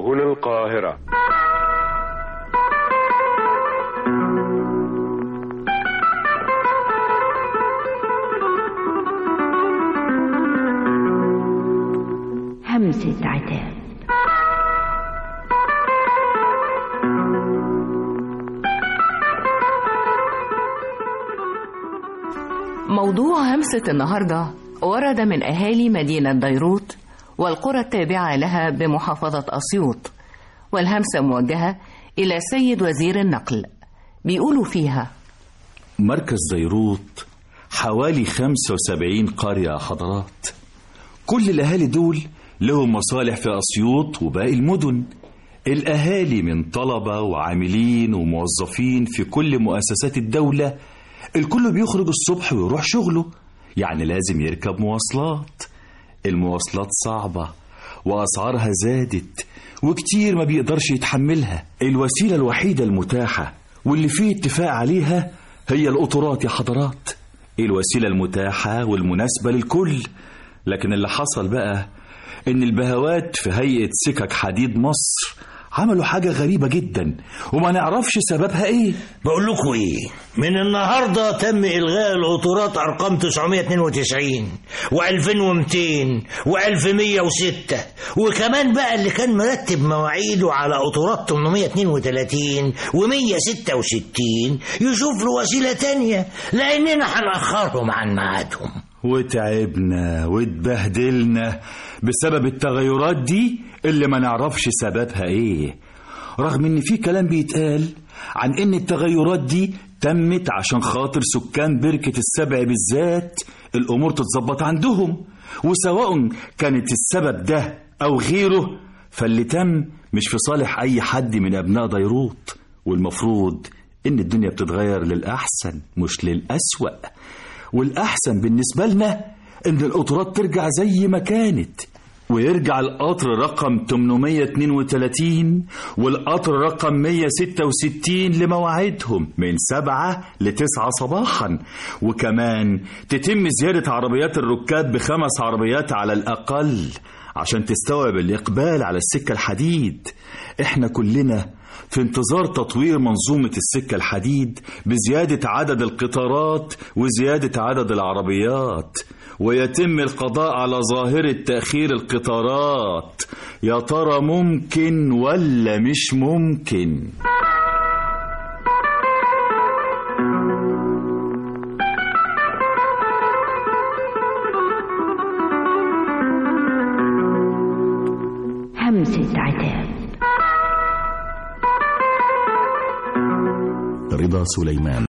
هنا القاهرة. همسة عتاب. موضوع همسة النهاردة ورد من أهالي مدينة ديروت والقرى التابعة لها بمحافظة أسيوط، والهمسة موجهة إلى سيد وزير النقل. بيقولوا فيها: مركز ديروت حوالي 75 قرية حضرات، كل الأهالي دول لهم مصالح في أسيوط وباقي المدن. الأهالي من طلبة وعاملين وموظفين في كل مؤسسات الدولة، الكل بيخرج الصبح ويروح شغله، يعني لازم يركب مواصلات. المواصلات صعبة وأسعارها زادت وكتير ما بيقدرش يتحملها. الوسيلة الوحيدة المتاحة واللي فيه اتفاق عليها هي القطارات يا حضرات، الوسيلة المتاحة والمناسبة للكل. لكن اللي حصل بقى إن البهوات في هيئة سكك حديد مصر عملوا حاجة غريبة جدا وما نعرفش سببها ايه. بقول لكم ايه، من النهاردة تم إلغاء القطارات أرقام 992 و2200 و1106، وكمان بقى اللي كان مرتب مواعيده على قطارات 832 و166 يشوف له وسيلة تانية، لأننا هنأخرهم عن ميعادهم. وتعبنا واتبهدلنا بسبب التغيرات دي اللي ما نعرفش سببها ايه، رغم ان في كلام بيتقال عن ان التغيرات دي تمت عشان خاطر سكان بركة السبع بالذات الامور تتظبط عندهم، وسواء كانت السبب ده او غيره فاللي تم مش في صالح اي حد من ابناء ديروت. والمفروض ان الدنيا بتتغير للأحسن مش للأسوأ، والأحسن بالنسبة لنا إن القطارات ترجع زي ما كانت، ويرجع القطر رقم 832 والقطر رقم 166 لمواعيدهم من 7 ل9 صباحا، وكمان تتم زيادة عربيات الركاب ب5 عربيات على الأقل عشان تستوعب الإقبال على السكة الحديد. إحنا كلنا في انتظار تطوير منظومة السكة الحديد بزيادة عدد القطارات وزيادة عدد العربيات، ويتم القضاء على ظاهرة تأخير القطارات. يا ترى ممكن ولا مش ممكن؟ همسة عتاب. رضا سليمان.